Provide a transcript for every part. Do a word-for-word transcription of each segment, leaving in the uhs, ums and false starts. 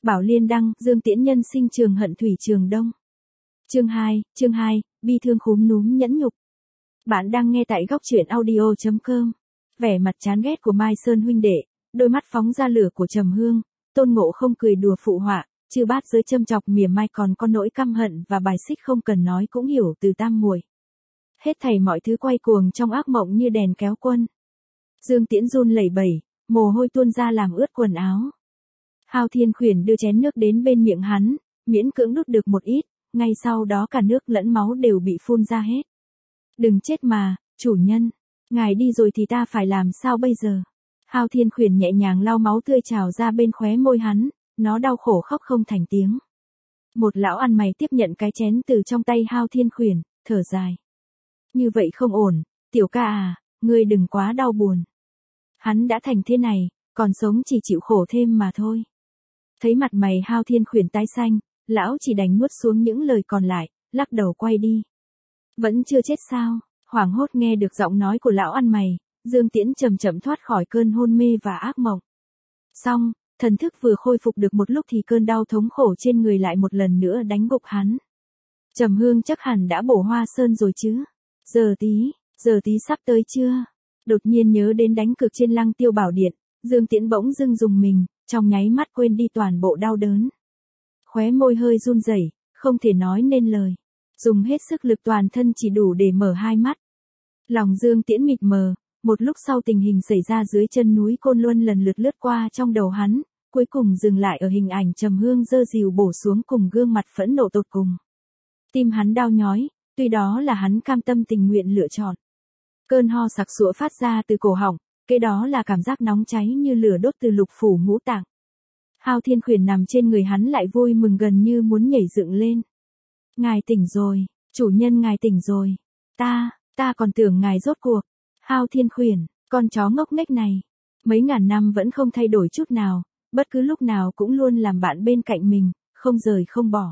Bảo Liên đăng, Dương Tiễn nhân sinh trường hận thủy trường đông. Chương hai, chương hai, bi thương khúm núm nhẫn nhục. Bạn đang nghe tại góc truyện audio chấm com. Vẻ mặt chán ghét của Mai Sơn huynh đệ, đôi mắt phóng ra lửa của Trầm Hương, Tôn Ngộ không cười đùa phụ họa, chư bát giới châm chọc mỉa mai còn có nỗi căm hận và bài xích không cần nói cũng hiểu từ tam muội. Hết thảy mọi thứ quay cuồng trong ác mộng như đèn kéo quân. Dương Tiễn run lẩy bẩy, mồ hôi tuôn ra làm ướt quần áo. Hao Thiên Khuyển đưa chén nước đến bên miệng hắn, miễn cưỡng đút được một ít, ngay sau đó cả nước lẫn máu đều bị phun ra hết. Đừng chết mà, chủ nhân, ngài đi rồi thì ta phải làm sao bây giờ? Hao Thiên Khuyển nhẹ nhàng lau máu tươi trào ra bên khóe môi hắn, nó đau khổ khóc không thành tiếng. Một lão ăn mày tiếp nhận cái chén từ trong tay Hao Thiên Khuyển, thở dài. Như vậy không ổn, tiểu ca à, ngươi đừng quá đau buồn. Hắn đã thành thế này, còn sống chỉ chịu khổ thêm mà thôi. Thấy mặt mày Hao Thiên Khuyển tái xanh, lão chỉ đành nuốt xuống những lời còn lại, lắc đầu quay đi. Vẫn chưa chết sao? Hoảng hốt nghe được giọng nói của lão ăn mày, Dương Tiễn chậm chậm thoát khỏi cơn hôn mê và ác mộng. Xong, thần thức vừa khôi phục được một lúc thì cơn đau thống khổ trên người lại một lần nữa đánh gục hắn. Trầm Hương chắc hẳn đã bổ Hoa Sơn rồi chứ? Giờ tí, giờ tí sắp tới chưa? Đột nhiên nhớ đến đánh cược trên Lăng Tiêu Bảo Điện, Dương Tiễn bỗng dưng dùng mình, trong nháy mắt quên đi toàn bộ đau đớn. Khóe môi hơi run rẩy, không thể nói nên lời. Dùng hết sức lực toàn thân chỉ đủ để mở hai mắt. Lòng Dương Tiễn mịt mờ, một lúc sau tình hình xảy ra dưới chân núi Côn Luân lần lượt lướt qua trong đầu hắn, cuối cùng dừng lại ở hình ảnh Trầm Hương giơ rìu bổ xuống cùng gương mặt phẫn nộ tột cùng. Tim hắn đau nhói, tuy đó là hắn cam tâm tình nguyện lựa chọn. Cơn ho sặc sụa phát ra từ cổ họng, kế đó là cảm giác nóng cháy như lửa đốt từ lục phủ ngũ tạng. Hao Thiên Khuyển nằm trên người hắn lại vui mừng gần như muốn nhảy dựng lên. Ngài tỉnh rồi, chủ nhân ngài tỉnh rồi. Ta, ta còn tưởng ngài rốt cuộc. Hao Thiên Khuyển, con chó ngốc nghếch này. Mấy ngàn năm vẫn không thay đổi chút nào, bất cứ lúc nào cũng luôn làm bạn bên cạnh mình, không rời không bỏ.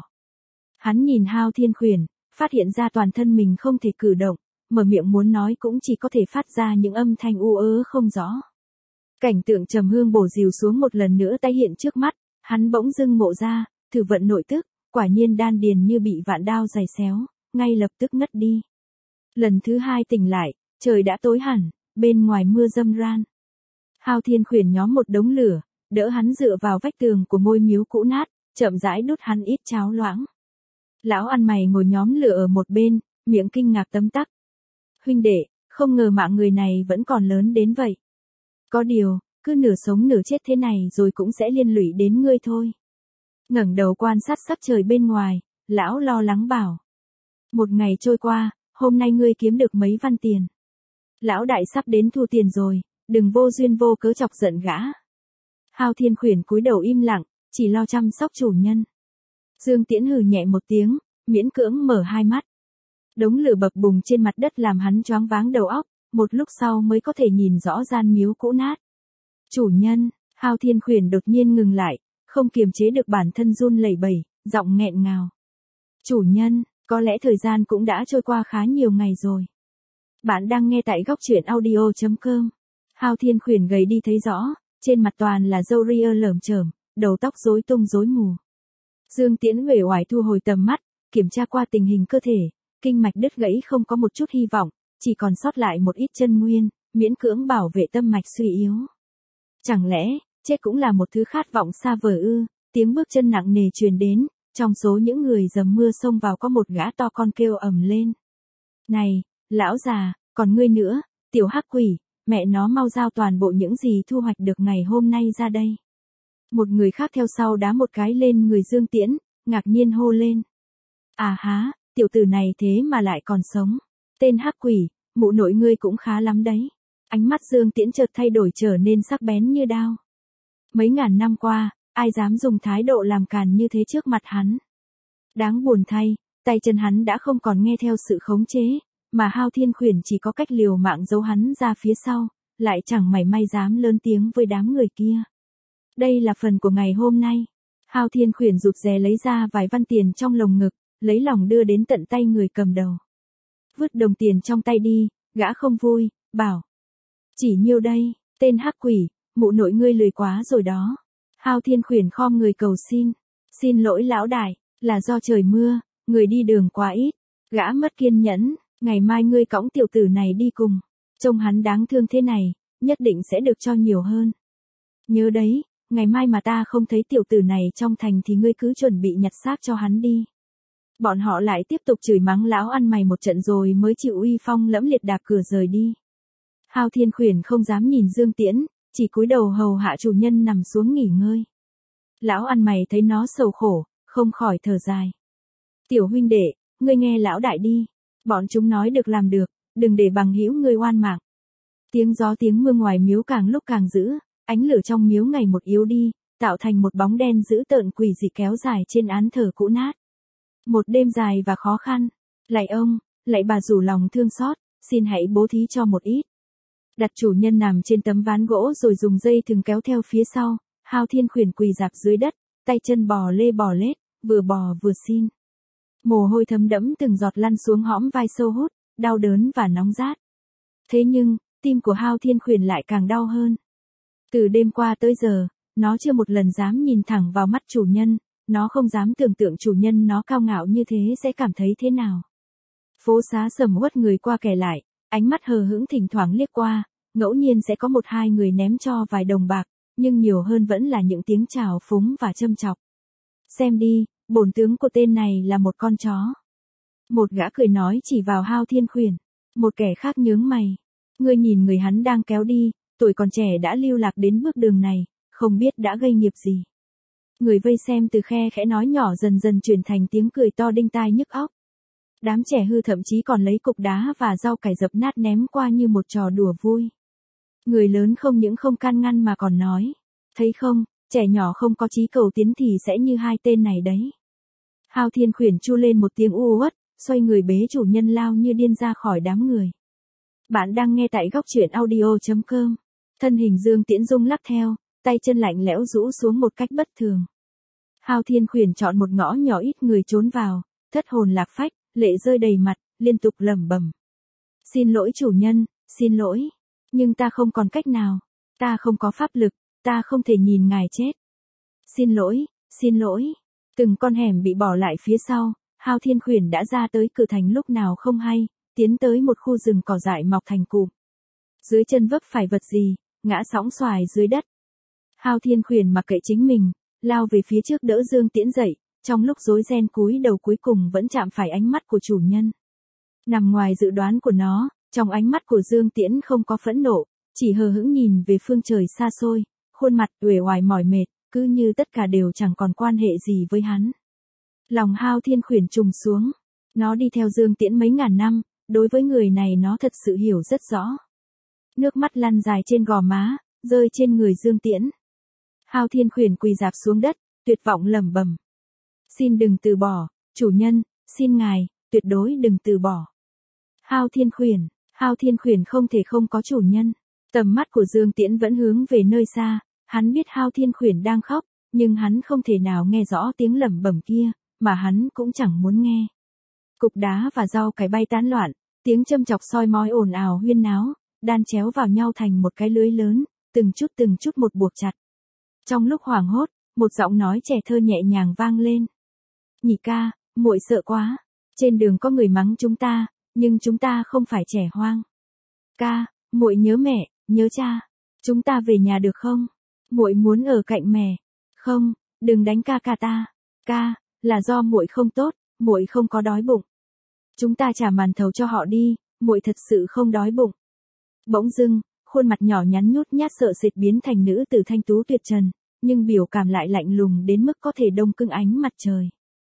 Hắn nhìn Hao Thiên Khuyển, phát hiện ra toàn thân mình không thể cử động, mở miệng muốn nói cũng chỉ có thể phát ra những âm thanh u ớ không rõ. Cảnh tượng Trầm Hương bổ rìu xuống một lần nữa tái hiện trước mắt, hắn bỗng dưng ngộ ra, thử vận nội tức, quả nhiên đan điền như bị vạn đao giày xéo, ngay lập tức ngất đi. Lần thứ hai tỉnh lại, trời đã tối hẳn, bên ngoài mưa râm ran. Hao Thiên Khuyển nhóm một đống lửa, đỡ hắn dựa vào vách tường của ngôi miếu cũ nát, chậm rãi đút hắn ít cháo loãng. Lão ăn mày ngồi nhóm lửa ở một bên, miệng kinh ngạc tấm tắc. Huynh đệ, không ngờ mạng người này vẫn còn lớn đến vậy. Có điều, cứ nửa sống nửa chết thế này rồi cũng sẽ liên lụy đến ngươi thôi. Ngẩng đầu quan sát sắc trời bên ngoài, lão lo lắng bảo. Một ngày trôi qua, hôm nay ngươi kiếm được mấy văn tiền. Lão đại sắp đến thu tiền rồi, đừng vô duyên vô cớ chọc giận gã. Hao Thiên Khuyển cúi đầu im lặng, chỉ lo chăm sóc chủ nhân. Dương Tiễn hừ nhẹ một tiếng, miễn cưỡng mở hai mắt. Đống lửa bập bùng trên mặt đất làm hắn choáng váng đầu óc, một lúc sau mới có thể nhìn rõ gian miếu cũ nát. Chủ nhân, Hao Thiên Khuyển đột nhiên ngừng lại, không kiềm chế được bản thân run lẩy bẩy, giọng nghẹn ngào. Chủ nhân, có lẽ thời gian cũng đã trôi qua khá nhiều ngày rồi. Bạn đang nghe tại góc truyện audio chấm com. Hao Thiên Khuyển gầy đi thấy rõ, trên mặt toàn là râu ria lởm chởm, đầu tóc rối tung rối mù. Dương Tiễn uể oải thu hồi tầm mắt, kiểm tra qua tình hình cơ thể, kinh mạch đứt gãy không có một chút hy vọng, chỉ còn sót lại một ít chân nguyên, miễn cưỡng bảo vệ tâm mạch suy yếu. Chẳng lẽ, chết cũng là một thứ khát vọng xa vời ư? Tiếng bước chân nặng nề truyền đến, trong số những người dầm mưa xông vào có một gã to con kêu ầm lên. Này, lão già, còn ngươi nữa, tiểu hắc quỷ, mẹ nó mau giao toàn bộ những gì thu hoạch được ngày hôm nay ra đây. Một người khác theo sau đá một cái lên người Dương Tiễn, ngạc nhiên hô lên. À há, tiểu tử này thế mà lại còn sống. Tên hắc quỷ, mụ nội ngươi cũng khá lắm đấy. Ánh mắt Dương Tiễn chợt thay đổi trở nên sắc bén như đao. Mấy ngàn năm qua, ai dám dùng thái độ làm càn như thế trước mặt hắn. Đáng buồn thay, tay chân hắn đã không còn nghe theo sự khống chế, mà Hao Thiên Khuyển chỉ có cách liều mạng giấu hắn ra phía sau, lại chẳng mảy may dám lớn tiếng với đám người kia. Đây là phần của ngày hôm nay. Hao Thiên Khuyển rụt rè lấy ra vài văn tiền trong lồng ngực, lấy lòng đưa đến tận tay người cầm đầu. Vứt đồng tiền trong tay đi, gã không vui, bảo. Chỉ nhiêu đây, tên hắc quỷ, mụ nội ngươi lười quá rồi đó. Hao Thiên Khuyển khom người cầu xin. Xin lỗi lão đại, là do trời mưa, người đi đường quá ít. Gã mất kiên nhẫn, ngày mai ngươi cõng tiểu tử này đi cùng. Trông hắn đáng thương thế này, nhất định sẽ được cho nhiều hơn. Nhớ đấy, ngày mai mà ta không thấy tiểu tử này trong thành thì ngươi cứ chuẩn bị nhặt xác cho hắn đi. Bọn họ lại tiếp tục chửi mắng lão ăn mày một trận rồi mới chịu uy phong lẫm liệt đạp cửa rời đi. Hao Thiên Khuyển không dám nhìn Dương Tiễn, chỉ cúi đầu hầu hạ chủ nhân nằm xuống nghỉ ngơi. Lão ăn mày thấy nó sầu khổ, không khỏi thở dài. Tiểu huynh đệ, ngươi nghe lão đại đi, bọn chúng nói được làm được, đừng để bằng hữu ngươi oan mạng. Tiếng gió tiếng mưa ngoài miếu càng lúc càng dữ, ánh lửa trong miếu ngày một yếu đi, tạo thành một bóng đen dữ tợn quỷ dị kéo dài trên án thờ cũ nát. Một đêm dài và khó khăn, lạy ông, lạy bà rủ lòng thương xót, xin hãy bố thí cho một ít. Đặt chủ nhân nằm trên tấm ván gỗ rồi dùng dây thừng kéo theo phía sau, Hao Thiên Khuyển quỳ dạp dưới đất, tay chân bò lê bò lết, vừa bò vừa xin. Mồ hôi thấm đẫm từng giọt lăn xuống hõm vai sâu hút, đau đớn và nóng rát. Thế nhưng, tim của Hao Thiên Khuyển lại càng đau hơn. Từ đêm qua tới giờ, nó chưa một lần dám nhìn thẳng vào mắt chủ nhân, nó không dám tưởng tượng chủ nhân nó cao ngạo như thế sẽ cảm thấy thế nào. Phố xá sầm uất người qua kẻ lại, ánh mắt hờ hững thỉnh thoảng liếc qua, ngẫu nhiên sẽ có một hai người ném cho vài đồng bạc, nhưng nhiều hơn vẫn là những tiếng chào phúng và châm chọc. Xem đi, bổn tướng của tên này là một con chó. Một gã cười nói chỉ vào Hao Thiên Khuyển, một kẻ khác nhướng mày. Ngươi nhìn người hắn đang kéo đi, tuổi còn trẻ đã lưu lạc đến bước đường này, không biết đã gây nghiệp gì. Người vây xem từ khe khẽ nói nhỏ dần dần chuyển thành tiếng cười to đinh tai nhức óc. Đám trẻ hư thậm chí còn lấy cục đá và rau cải dập nát ném qua như một trò đùa vui. Người lớn không những không can ngăn mà còn nói, thấy không, trẻ nhỏ không có chí cầu tiến thì sẽ như hai tên này đấy. Hao Thiên Khuyển chu lên một tiếng u uất, xoay người bế chủ nhân lao như điên ra khỏi đám người. Bạn đang nghe tại góc truyện audio chấm com. Thân hình Dương Tiễn rung lắc theo, tay chân lạnh lẽo rũ xuống một cách bất thường. Hao Thiên Khuyển chọn một ngõ nhỏ ít người trốn vào, thất hồn lạc phách, lệ rơi đầy mặt, liên tục lẩm bẩm. Xin lỗi chủ nhân, xin lỗi. Nhưng ta không còn cách nào. Ta không có pháp lực, ta không thể nhìn ngài chết. Xin lỗi, xin lỗi. Từng con hẻm bị bỏ lại phía sau, Hao Thiên Khuyển đã ra tới cửa thành lúc nào không hay, tiến tới một khu rừng cỏ dại mọc thành cụm. Dưới chân vấp phải vật gì, ngã sóng xoài dưới đất. Hao Thiên Khuyển mặc kệ chính mình, lao về phía trước đỡ Dương Tiễn dậy, trong lúc rối ren cúi đầu cuối cùng vẫn chạm phải ánh mắt của chủ nhân. Nằm ngoài dự đoán của nó, trong ánh mắt của Dương Tiễn không có phẫn nộ, chỉ hờ hững nhìn về phương trời xa xôi, khuôn mặt uể oải mỏi mệt, cứ như tất cả đều chẳng còn quan hệ gì với hắn. Lòng Hao Thiên Khuyển trùng xuống, nó đi theo Dương Tiễn mấy ngàn năm, đối với người này nó thật sự hiểu rất rõ. Nước mắt lăn dài trên gò má, rơi trên người Dương Tiễn. Hao Thiên Khuyển quỳ rạp xuống đất, tuyệt vọng lẩm bẩm. Xin đừng từ bỏ, chủ nhân, xin ngài, tuyệt đối đừng từ bỏ. Hao Thiên Khuyển, Hao Thiên Khuyển không thể không có chủ nhân. Tầm mắt của Dương Tiễn vẫn hướng về nơi xa, hắn biết Hao Thiên Khuyển đang khóc, nhưng hắn không thể nào nghe rõ tiếng lẩm bẩm kia, mà hắn cũng chẳng muốn nghe. Cục đá và rau cải bay tán loạn, tiếng châm chọc soi mói ồn ào huyên náo, đan chéo vào nhau thành một cái lưới lớn, từng chút từng chút một buộc chặt. Trong lúc hoảng hốt, một giọng nói trẻ thơ nhẹ nhàng vang lên. Nhị ca, muội sợ quá. Trên đường có người mắng chúng ta, nhưng chúng ta không phải trẻ hoang. Ca, muội nhớ mẹ, nhớ cha. Chúng ta về nhà được không? Muội muốn ở cạnh mẹ. Không, đừng đánh ca ca ta. Ca, là do muội không tốt, muội không có đói bụng. Chúng ta trả màn thầu cho họ đi, muội thật sự không đói bụng. Bỗng dưng, khuôn mặt nhỏ nhắn nhút nhát sợ sệt biến thành nữ tử thanh tú tuyệt trần, nhưng biểu cảm lại lạnh lùng đến mức có thể đông cứng ánh mặt trời.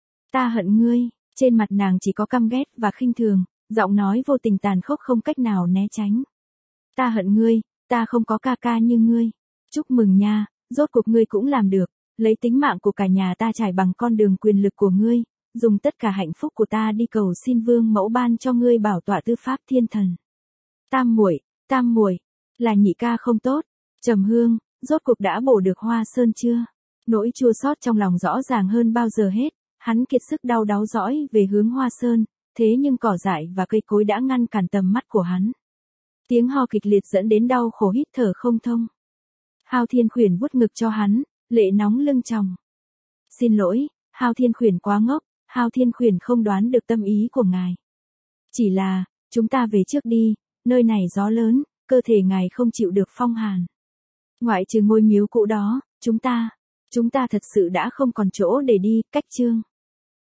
Ta hận ngươi, trên mặt nàng chỉ có căm ghét và khinh thường, giọng nói vô tình tàn khốc không cách nào né tránh. Ta hận ngươi, ta không có ca ca như ngươi. Chúc mừng nha, rốt cuộc ngươi cũng làm được, lấy tính mạng của cả nhà ta trải bằng con đường quyền lực của ngươi, dùng tất cả hạnh phúc của ta đi cầu xin vương mẫu ban cho ngươi bảo tọa tư pháp thiên thần. Tam muội, tam muội, là nhị ca không tốt. Trầm Hương, rốt cuộc đã bổ được Hoa Sơn chưa? Nỗi chua xót trong lòng rõ ràng hơn bao giờ hết, hắn kiệt sức đau đáu dõi về hướng Hoa Sơn, thế nhưng cỏ dại và cây cối đã ngăn cản tầm mắt của hắn. Tiếng ho kịch liệt dẫn đến đau khổ hít thở không thông. Hao Thiên Khuyển vuốt ngực cho hắn, Lệ nóng lưng tròng. Xin lỗi, Hao Thiên Khuyển quá ngốc, Hao Thiên Khuyển không đoán được tâm ý của ngài. Chỉ là, chúng ta về trước đi, nơi này gió lớn, cơ thể ngài không chịu được phong hàn. Ngoại trừ ngôi miếu cũ đó, chúng ta, chúng ta thật sự đã không còn chỗ để đi, cách chương.